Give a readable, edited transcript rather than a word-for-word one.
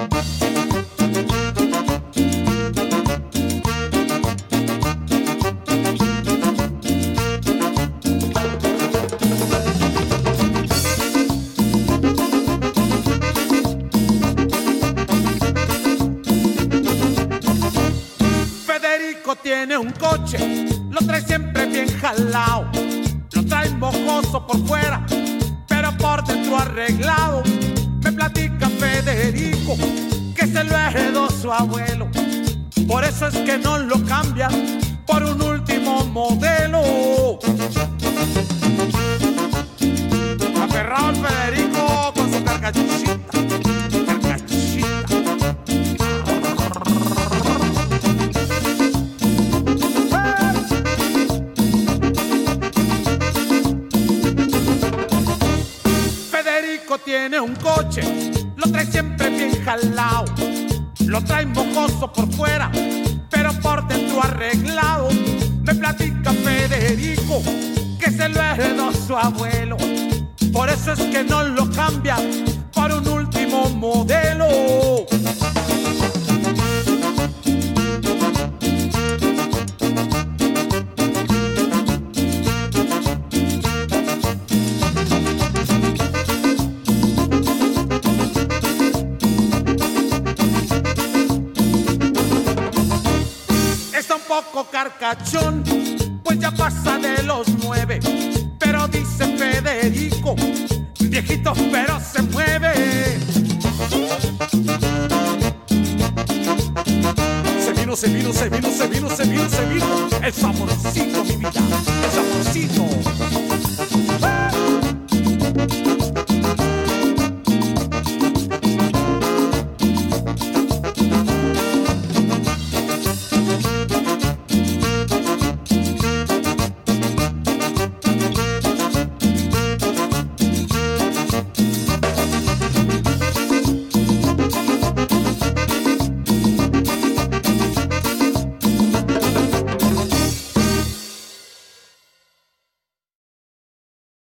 Tiene un coche, lo trae siempre bien jalao, lo trae mojoso por fuera, pero por dentro arreglado. Me platica Federico que se lo heredó su abuelo, por eso es que no lo cambian por un último modelo. Aferrado el Federico con su carcachita. Tiene un coche, lo trae siempre bien jalao, lo trae mojoso por fuera, pero por dentro arreglado. Me platica Federico que se lo heredó su abuelo, por eso es que no lo cambia por un último modelo. Poco carcachón, pues ya pasa de los 9, pero dice Federico, viejito pero se mueve. Se vino, el saborcito, mi vida, el saborcito.